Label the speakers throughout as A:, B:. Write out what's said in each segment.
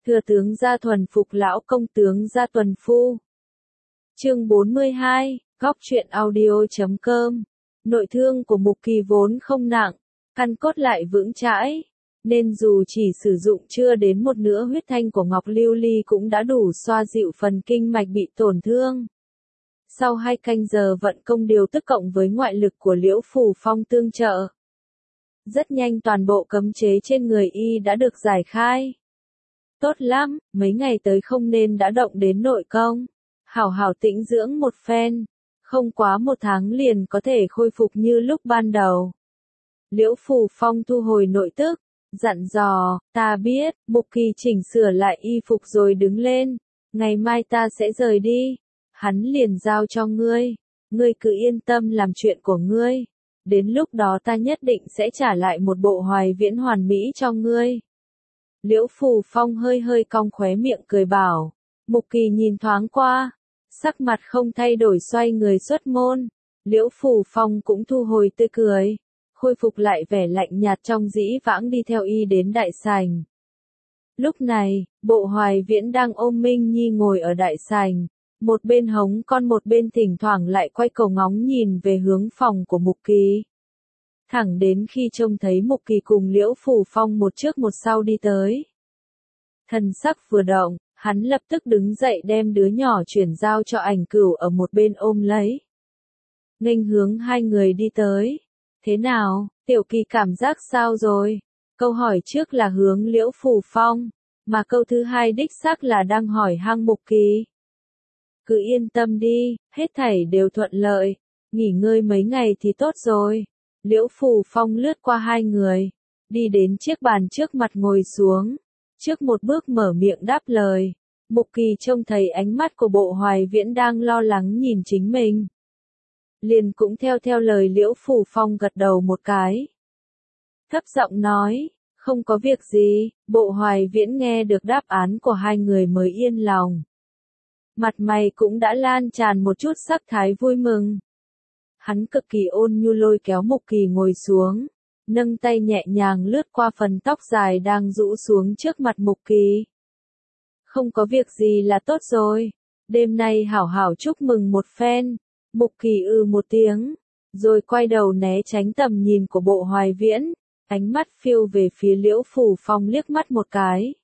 A: Thừa tướng gia thuần phục lão công tướng gia tuần phu. Chương 42, góc truyện audio.com. Nội thương của Mục Kỳ vốn không nặng, căn cốt lại vững chãi, nên dù chỉ sử dụng chưa đến một nửa huyết thanh của Ngọc Lưu Ly cũng đã đủ xoa dịu phần kinh mạch bị tổn thương. Sau 2 canh giờ vận công điều tức cộng với ngoại lực của Liễu Phù Phong tương trợ, rất nhanh toàn bộ cấm chế trên người y đã được giải khai. Tốt lắm, mấy ngày tới không nên đã động đến nội công. Hảo hảo tĩnh dưỡng một phen, không quá 1 tháng liền có thể khôi phục như lúc ban đầu. Liễu Phù Phong thu hồi nội tức, dặn dò, ta biết. Mục Kỳ chỉnh sửa lại y phục rồi đứng lên, ngày mai ta sẽ rời đi, hắn liền giao cho ngươi, ngươi cứ yên tâm làm chuyện của ngươi, đến lúc đó ta nhất định sẽ trả lại một bộ Hoài Viễn hoàn mỹ cho ngươi. Liễu Phù Phong hơi hơi cong khóe miệng cười bảo. Mục Kỳ nhìn thoáng qua, sắc mặt không thay đổi xoay người xuất môn. Liễu Phù Phong cũng thu hồi tươi cười, khôi phục lại vẻ lạnh nhạt trong dĩ vãng đi theo y đến đại sảnh. Lúc này, Bộ Hoài Viễn đang ôm Minh Nhi ngồi ở đại sảnh, một bên hống con một bên thỉnh thoảng lại quay cầu ngóng nhìn về hướng phòng của Mục Kỳ. Thẳng đến khi trông thấy Mục Kỳ cùng Liễu Phù Phong một trước một sau đi tới. Thần sắc vừa động, hắn lập tức đứng dậy đem đứa nhỏ chuyển giao cho Ảnh Cửu ở một bên ôm lấy. Nghênh hướng hai người đi tới. Thế nào, Tiểu Kỳ cảm giác sao rồi? Câu hỏi trước là hướng Liễu Phù Phong, mà câu thứ hai đích xác là đang hỏi hang Mục Kỳ. Cứ yên tâm đi, hết thảy đều thuận lợi, nghỉ ngơi mấy ngày thì tốt rồi. Liễu Phù Phong lướt qua hai người, đi đến chiếc bàn trước mặt ngồi xuống, trước một bước mở miệng đáp lời. Mục Kỳ trông thấy ánh mắt của Bộ Hoài Viễn đang lo lắng nhìn chính mình, liền cũng theo lời Liễu Phù Phong gật đầu một cái. Thấp giọng nói, không có việc gì. Bộ Hoài Viễn nghe được đáp án của hai người mới yên lòng. Mặt mày cũng đã lan tràn một chút sắc thái vui mừng. Hắn cực kỳ ôn nhu lôi kéo Mục Kỳ ngồi xuống, nâng tay nhẹ nhàng lướt qua phần tóc dài đang rũ xuống trước mặt Mục Kỳ. Không có việc gì là tốt rồi, đêm nay hảo hảo chúc mừng một phen. Mục Kỳ một tiếng, rồi quay đầu né tránh tầm nhìn của Bộ Hoài Viễn, ánh mắt phiêu về phía Liễu Phù Phong liếc mắt một cái.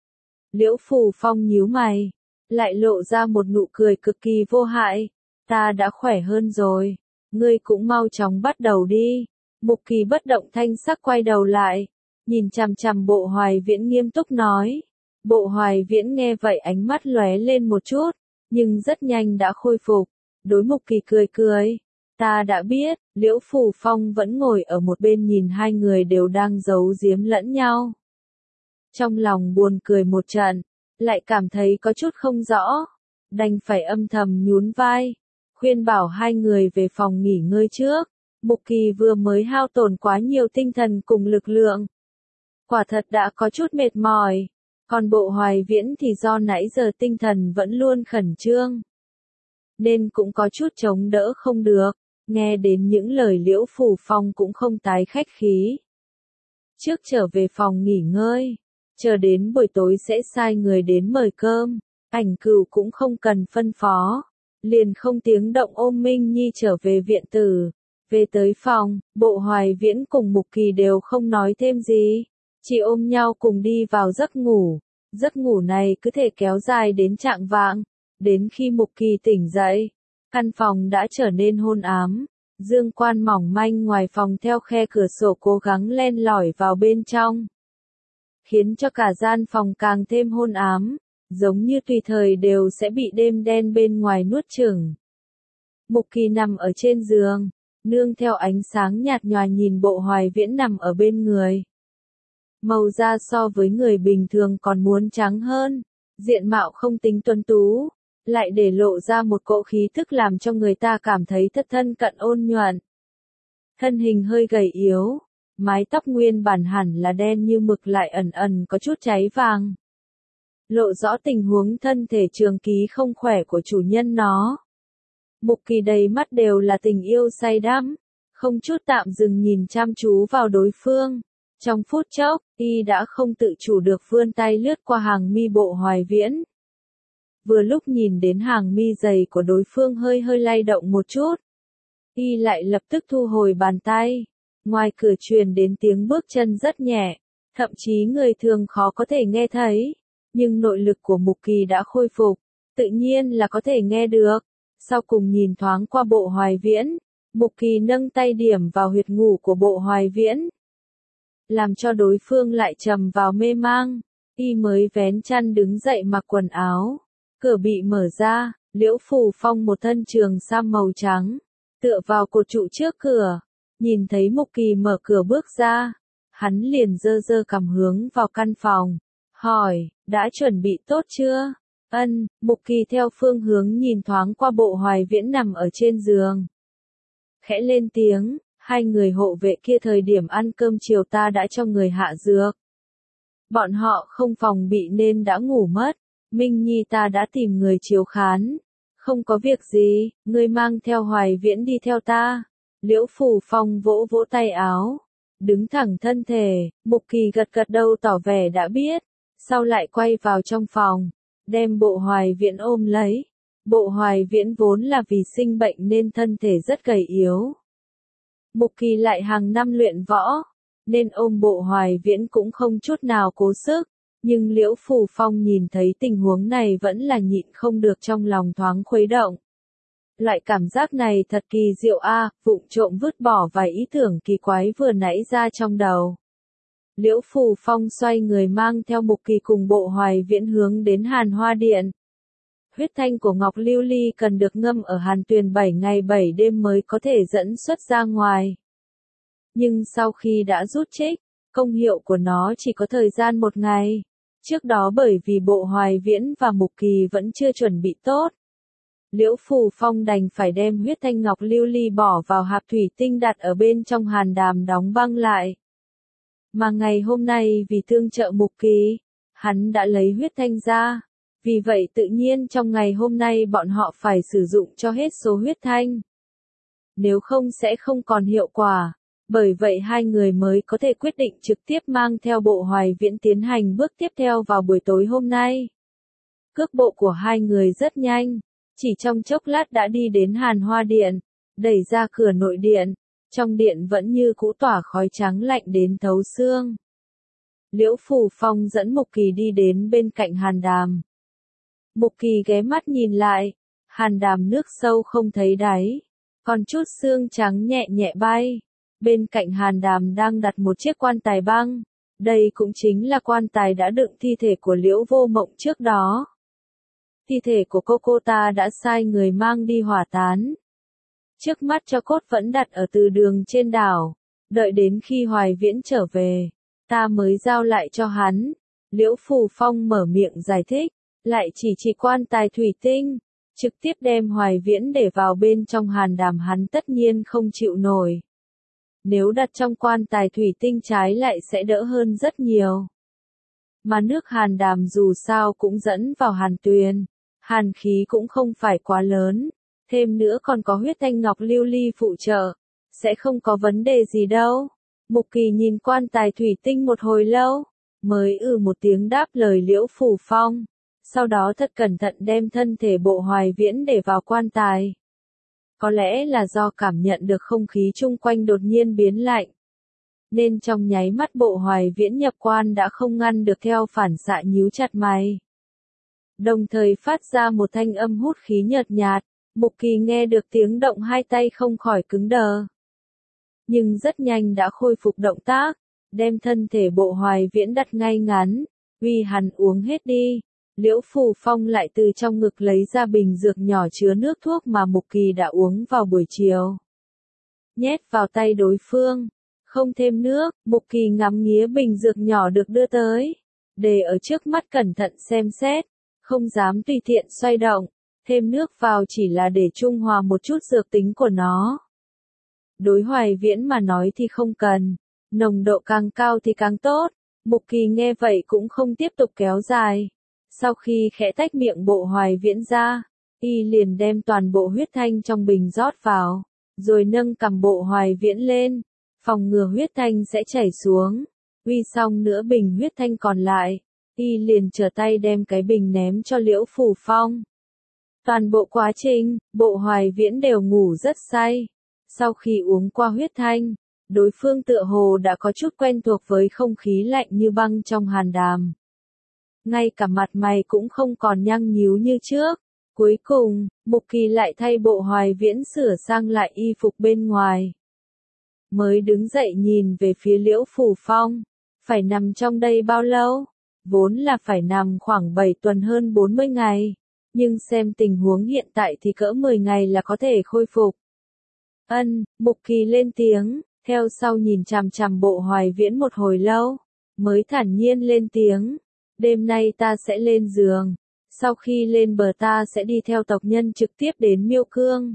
A: Liễu Phù Phong nhíu mày, lại lộ ra một nụ cười cực kỳ vô hại. Ta đã khỏe hơn rồi, ngươi cũng mau chóng bắt đầu đi. Mục Kỳ bất động thanh sắc quay đầu lại, nhìn chằm chằm Bộ Hoài Viễn nghiêm túc nói. Bộ Hoài Viễn nghe vậy ánh mắt lóe lên một chút, nhưng rất nhanh đã khôi phục, đối Mục Kỳ cười cười. Ta đã biết. Liễu Phù Phong vẫn ngồi ở một bên nhìn hai người đều đang giấu giếm lẫn nhau. Trong lòng buồn cười một trận, lại cảm thấy có chút không rõ, đành phải âm thầm nhún vai, khuyên bảo hai người về phòng nghỉ ngơi trước. Mục Kỳ vừa mới hao tổn quá nhiều tinh thần cùng lực lượng, quả thật đã có chút mệt mỏi, còn Bộ Hoài Viễn thì do nãy giờ tinh thần vẫn luôn khẩn trương, nên cũng có chút chống đỡ không được. Nghe đến những lời Liễu Phù Phong cũng không tái khách khí. Trước trở về phòng nghỉ ngơi, chờ đến buổi tối sẽ sai người đến mời cơm. Ảnh Cửu cũng không cần phân phó, liền không tiếng động ôm Minh Nhi trở về viện tử. Về tới phòng, Bộ Hoài Viễn cùng Mục Kỳ đều không nói thêm gì, chỉ ôm nhau cùng đi vào giấc ngủ. Giấc ngủ này cứ thể kéo dài đến chạng vạng, đến khi Mục Kỳ tỉnh dậy, căn phòng đã trở nên hôn ám, dương quan mỏng manh ngoài phòng theo khe cửa sổ cố gắng len lỏi vào bên trong, khiến cho cả gian phòng càng thêm hôn ám, giống như tùy thời đều sẽ bị đêm đen bên ngoài nuốt chửng. Mục Kỳ nằm ở trên giường, nương theo ánh sáng nhạt nhòa nhìn Bộ Hoài Viễn nằm ở bên người. Màu da so với người bình thường còn muốn trắng hơn, diện mạo không tính tuấn tú, lại để lộ ra một cỗ khí thức làm cho người ta cảm thấy thất thân cận ôn nhuận. Thân hình hơi gầy yếu, mái tóc nguyên bản hẳn là đen như mực lại ẩn ẩn có chút cháy vàng, lộ rõ tình huống thân thể trường ký không khỏe của chủ nhân nó. Mục Kỳ đầy mắt đều là tình yêu say đắm, không chút tạm dừng nhìn chăm chú vào đối phương, Trong phút chốc, y đã không tự chủ được vươn tay lướt qua hàng mi Bộ Hoài Viễn. Vừa lúc nhìn đến hàng mi dày của đối phương hơi hơi lay động một chút, y lại lập tức thu hồi bàn tay. Ngoài cửa truyền đến tiếng bước chân rất nhẹ, thậm chí người thường khó có thể nghe thấy, nhưng nội lực của Mục Kỳ đã khôi phục, tự nhiên là có thể nghe được. Sau cùng nhìn thoáng qua Bộ Hoài Viễn, Mục Kỳ nâng tay điểm vào huyệt ngủ của Bộ Hoài Viễn, làm cho đối phương lại trầm vào mê mang. Y mới vén chăn đứng dậy mặc quần áo, cửa bị mở ra, Liễu Phù Phong một thân trường sam màu trắng, tựa vào cột trụ trước cửa, nhìn thấy Mục Kỳ mở cửa bước ra, hắn liền giơ giơ cằm hướng vào căn phòng, hỏi, đã chuẩn bị tốt chưa? Ân, Mục Kỳ theo phương hướng nhìn thoáng qua Bộ Hoài Viễn nằm ở trên giường. Khẽ lên tiếng, hai người hộ vệ kia thời điểm ăn cơm chiều ta đã cho người hạ dược. Bọn họ không phòng bị nên đã ngủ mất, Minh Nhi ta đã tìm người chiếu khán. Không có việc gì, ngươi mang theo Hoài Viễn đi theo ta. Liễu Phù Phong vỗ vỗ tay áo, đứng thẳng thân thể, Mục Kỳ gật gật đầu tỏ vẻ đã biết, sau lại quay vào trong phòng, đem Bộ Hoài Viễn ôm lấy. Bộ Hoài Viễn vốn là vì sinh bệnh nên thân thể rất gầy yếu. Mục Kỳ lại hàng năm luyện võ, nên ôm Bộ Hoài Viễn cũng không chút nào cố sức, nhưng Liễu Phù Phong nhìn thấy tình huống này vẫn là nhịn không được trong lòng thoáng khuấy động. Loại cảm giác này thật kỳ diệu a, vụng trộm vứt bỏ vài ý tưởng kỳ quái vừa nãy ra trong đầu. Liễu Phù Phong xoay người mang theo Mục Kỳ cùng Bộ Hoài Viễn hướng đến Hàn Hoa Điện. Huyết thanh của Ngọc Lưu Ly cần được ngâm ở Hàn Tuyền 7 ngày 7 đêm mới có thể dẫn xuất ra ngoài. Nhưng sau khi đã rút trích, công hiệu của nó chỉ có thời gian 1 ngày. Trước đó bởi vì Bộ Hoài Viễn và Mục Kỳ vẫn chưa chuẩn bị tốt, Liễu Phù Phong đành phải đem huyết thanh Ngọc Lưu Ly bỏ vào hạp thủy tinh đặt ở bên trong hàn đàm đóng băng lại. Mà ngày hôm nay vì tương trợ Mục Kỳ, hắn đã lấy huyết thanh ra. Vì vậy tự nhiên trong ngày hôm nay bọn họ phải sử dụng cho hết số huyết thanh. Nếu không sẽ không còn hiệu quả. Bởi vậy hai người mới có thể quyết định trực tiếp mang theo Bộ Hoài Viễn tiến hành bước tiếp theo vào buổi tối hôm nay. Cước bộ của hai người rất nhanh, chỉ trong chốc lát đã đi đến Hàn Hoa Điện, đẩy ra cửa nội điện, trong điện vẫn như cũ tỏa khói trắng lạnh đến thấu xương. Liễu Phù Phong dẫn Mục Kỳ đi đến bên cạnh hàn đàm. Mục Kỳ ghé mắt nhìn lại, hàn đàm nước sâu không thấy đáy, còn chút xương trắng nhẹ nhẹ bay. Bên cạnh hàn đàm đang đặt một chiếc quan tài băng, đây cũng chính là quan tài đã đựng thi thể của Liễu Vô Mộng trước đó. Thi thể của cô ta đã sai người mang đi hỏa tán. Trước mắt cho cốt vẫn đặt ở từ đường trên đảo, đợi đến khi Hoài Viễn trở về, ta mới giao lại cho hắn. Liễu Phù Phong mở miệng giải thích, lại chỉ quan tài thủy tinh, trực tiếp đem Hoài Viễn để vào bên trong hàn đàm hắn tất nhiên không chịu nổi. Nếu đặt trong quan tài thủy tinh trái lại sẽ đỡ hơn rất nhiều. Mà nước hàn đàm dù sao cũng dẫn vào hàn tuyền, hàn khí cũng không phải quá lớn, thêm nữa còn có huyết thanh Ngọc Lưu Ly phụ trợ, sẽ không có vấn đề gì đâu. Mục Kỳ nhìn quan tài thủy tinh một hồi lâu, mới một tiếng đáp lời Liễu Phù Phong, sau đó thật cẩn thận đem thân thể Bộ Hoài Viễn để vào quan tài. Có lẽ là do cảm nhận được không khí chung quanh đột nhiên biến lạnh, nên trong nháy mắt Bộ Hoài Viễn nhập quan đã không ngăn được theo phản xạ nhíu chặt mày. Đồng thời phát ra một thanh âm hút khí nhợt nhạt, Mục Kỳ nghe được tiếng động hai tay không khỏi cứng đờ. Nhưng rất nhanh đã khôi phục động tác, đem thân thể Bộ Hoài Viễn đặt ngay ngắn, uy hắn uống hết đi. Liễu Phù Phong lại từ trong ngực lấy ra bình dược nhỏ chứa nước thuốc mà Mục Kỳ đã uống vào buổi chiều. Nhét vào tay đối phương, không thêm nước, Mục Kỳ ngắm nghía bình dược nhỏ được đưa tới, để ở trước mắt cẩn thận xem xét, không dám tùy tiện xoay động, thêm nước vào chỉ là để trung hòa một chút dược tính của nó. Đối Hoài Viễn mà nói thì không cần, nồng độ càng cao thì càng tốt. Mục Kỳ nghe vậy cũng không tiếp tục kéo dài. Sau khi khẽ tách miệng Bộ Hoài Viễn ra, y liền đem toàn bộ huyết thanh trong bình rót vào, rồi nâng cằm Bộ Hoài Viễn lên, phòng ngừa huyết thanh sẽ chảy xuống. Uy xong nửa bình huyết thanh còn lại, y liền trở tay đem cái bình ném cho Liễu Phù Phong. Toàn bộ quá trình, Bộ Hoài Viễn đều ngủ rất say. Sau khi uống qua huyết thanh, đối phương tựa hồ đã có chút quen thuộc với không khí lạnh như băng trong hàn đàm. Ngay cả mặt mày cũng không còn nhăn nhíu như trước. Cuối cùng, Mục Kỳ lại thay Bộ Hoài Viễn sửa sang lại y phục bên ngoài. Mới đứng dậy nhìn về phía Liễu Phù Phong. Phải nằm trong đây bao lâu? Vốn là phải nằm khoảng 7 tuần hơn 40 ngày. Nhưng xem tình huống hiện tại thì cỡ 10 ngày là có thể khôi phục. Mục Kỳ lên tiếng, theo sau nhìn chằm chằm Bộ Hoài Viễn một hồi lâu, mới thản nhiên lên tiếng. Đêm nay ta sẽ lên giường. Sau khi lên bờ ta sẽ đi theo tộc nhân trực tiếp đến Miêu Cương.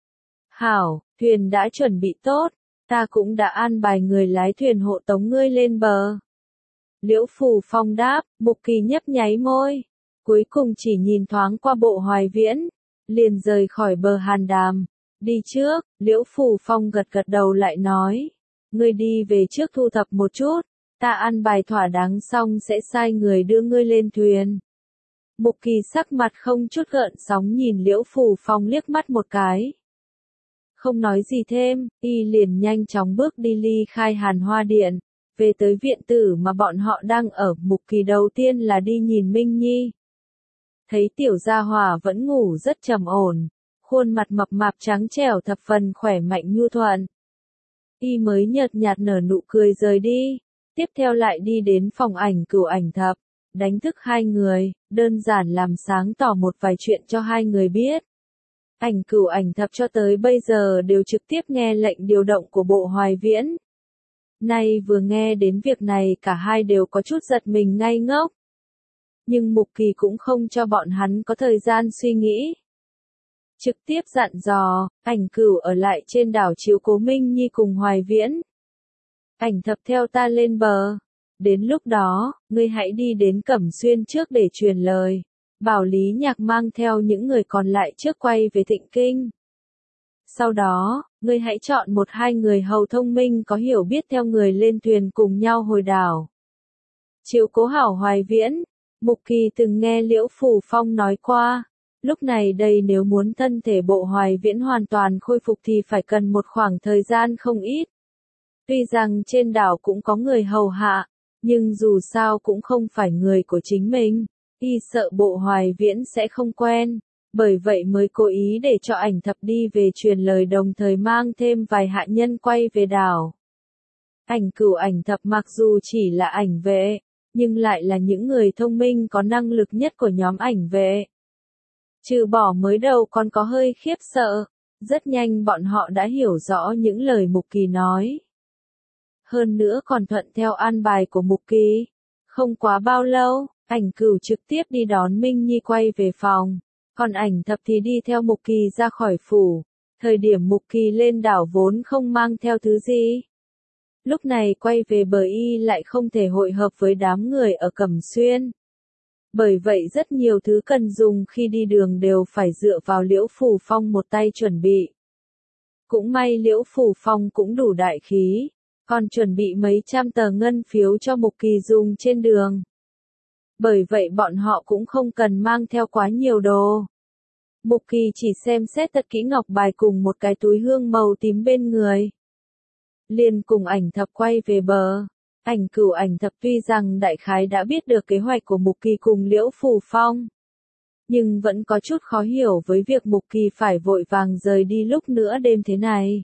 A: Hảo, thuyền đã chuẩn bị tốt, ta cũng đã an bài người lái thuyền hộ tống ngươi lên bờ. Liễu Phù Phong đáp, Mục Kỳ nhấp nháy môi. Cuối cùng chỉ nhìn thoáng qua Bộ Hoài Viễn, liền rời khỏi bờ hàn đàm. Đi trước, Liễu Phù Phong gật gật đầu lại nói. Ngươi đi về trước thu thập một chút, ta ăn bài thỏa đáng xong sẽ sai người đưa ngươi lên thuyền. Mục Kỳ sắc mặt không chút gợn sóng nhìn Liễu Phù Phong liếc mắt một cái. Không nói gì thêm, y liền nhanh chóng bước đi ly khai Hàn Hoa Điện, về tới viện tử mà bọn họ đang ở. Mục Kỳ đầu tiên là đi nhìn Minh Nhi. Thấy tiểu gia hỏa vẫn ngủ rất trầm ổn, khuôn mặt mập mạp trắng trẻo thập phần khỏe mạnh nhu thuận. Y mới nhợt nhạt nở nụ cười rời đi, tiếp theo lại đi đến phòng Ảnh Cửu Ảnh Thập, đánh thức hai người, đơn giản làm sáng tỏ một vài chuyện cho hai người biết. Ảnh Cửu Ảnh Thập cho tới bây giờ đều trực tiếp nghe lệnh điều động của Bộ Hoài Viễn. Nay vừa nghe đến việc này cả hai đều có chút giật mình ngây ngốc. Nhưng Mục Kỳ cũng không cho bọn hắn có thời gian suy nghĩ. Trực tiếp dặn dò, Ảnh Cửu ở lại trên đảo chiếu cố Minh Nhi cùng Hoài Viễn. Ảnh Thập theo ta lên bờ. Đến lúc đó, ngươi hãy đi đến Cẩm Xuyên trước để truyền lời. Bảo Lý Nhạc mang theo những người còn lại trước quay về Thịnh Kinh. Sau đó, ngươi hãy chọn một hai người hầu thông minh có hiểu biết theo người lên thuyền cùng nhau hồi đảo. Chiếu cố hảo Hoài Viễn. Mục Kỳ từng nghe Liễu Phù Phong nói qua, lúc này đây nếu muốn thân thể Bộ Hoài Viễn hoàn toàn khôi phục thì phải cần một khoảng thời gian không ít. Tuy rằng trên đảo cũng có người hầu hạ, nhưng dù sao cũng không phải người của chính mình, y sợ Bộ Hoài Viễn sẽ không quen, bởi vậy mới cố ý để cho Ảnh Thập đi về truyền lời đồng thời mang thêm vài hạ nhân quay về đảo. Ảnh Cửu Ảnh Thập mặc dù chỉ là ảnh vệ, nhưng lại là những người thông minh có năng lực nhất của nhóm ảnh vệ. Trừ bỏ mới đầu còn có hơi khiếp sợ, rất nhanh bọn họ đã hiểu rõ những lời Mục Kỳ nói. Hơn nữa còn thuận theo an bài của Mục Kỳ. Không quá bao lâu, Ảnh Cửu trực tiếp đi đón Minh Nhi quay về phòng, còn Ảnh Thập thì đi theo Mục Kỳ ra khỏi phủ. Thời điểm Mục Kỳ lên đảo vốn không mang theo thứ gì. Lúc này quay về bờ y lại không thể hội hợp với đám người ở Cẩm Xuyên. Bởi vậy rất nhiều thứ cần dùng khi đi đường đều phải dựa vào Liễu Phù Phong một tay chuẩn bị. Cũng may Liễu Phù Phong cũng đủ đại khí, còn chuẩn bị mấy trăm tờ ngân phiếu cho Mục Kỳ dùng trên đường. Bởi vậy bọn họ cũng không cần mang theo quá nhiều đồ. Mục Kỳ chỉ xem xét thật kỹ ngọc bài cùng một cái túi hương màu tím bên người. Liền cùng Ảnh Thập quay về bờ. Ảnh Cửu Ảnh Thập tuy rằng đại khái đã biết được kế hoạch của Mục Kỳ cùng Liễu Phù Phong, nhưng vẫn có chút khó hiểu với việc Mục Kỳ phải vội vàng rời đi lúc nửa đêm thế này.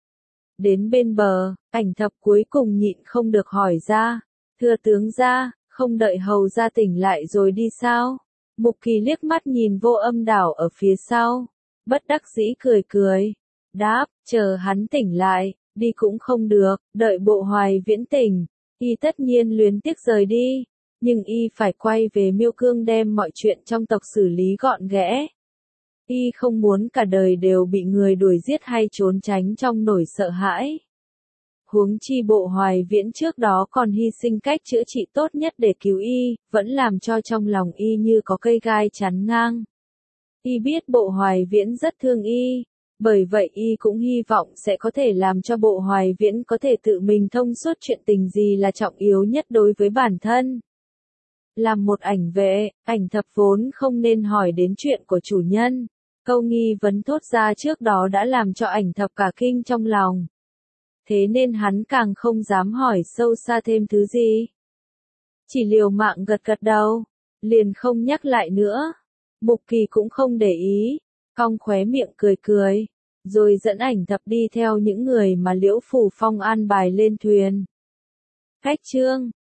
A: Đến bên bờ, Ảnh Thập cuối cùng nhịn không được hỏi ra, thưa tướng gia, không đợi hầu gia tỉnh lại rồi đi sao? Mục Kỳ liếc mắt nhìn Vô Âm đảo ở phía sau, bất đắc dĩ cười cười, đáp, chờ hắn tỉnh lại, đi cũng không được, đợi Bộ Hoài Viễn tỉnh, y tất nhiên luyến tiếc rời đi, nhưng y phải quay về Miêu Cương đem mọi chuyện trong tộc xử lý gọn ghẽ. Y không muốn cả đời đều bị người đuổi giết hay trốn tránh trong nỗi sợ hãi. Huống chi Bộ Hoài Viễn trước đó còn hy sinh cách chữa trị tốt nhất để cứu y, vẫn làm cho trong lòng y như có cây gai chắn ngang. Y biết Bộ Hoài Viễn rất thương y, Bởi vậy y cũng hy vọng sẽ có thể làm cho Bộ Hoài Viễn có thể tự mình thông suốt chuyện tình gì là trọng yếu nhất đối với bản thân. Làm một ảnh vệ, ảnh thập vốn không nên hỏi đến chuyện của chủ nhân. Câu nghi vấn thốt ra trước đó đã làm cho ảnh thập cả kinh trong lòng. Thế nên hắn càng không dám hỏi sâu xa thêm thứ gì. Chỉ liều mạng gật gật đầu, liền không nhắc lại nữa. Mục Kỳ cũng không để ý, cong khóe miệng cười cười, rồi dẫn ảnh thập đi theo những người mà Liễu Phủ Phong an bài lên thuyền. Cách chương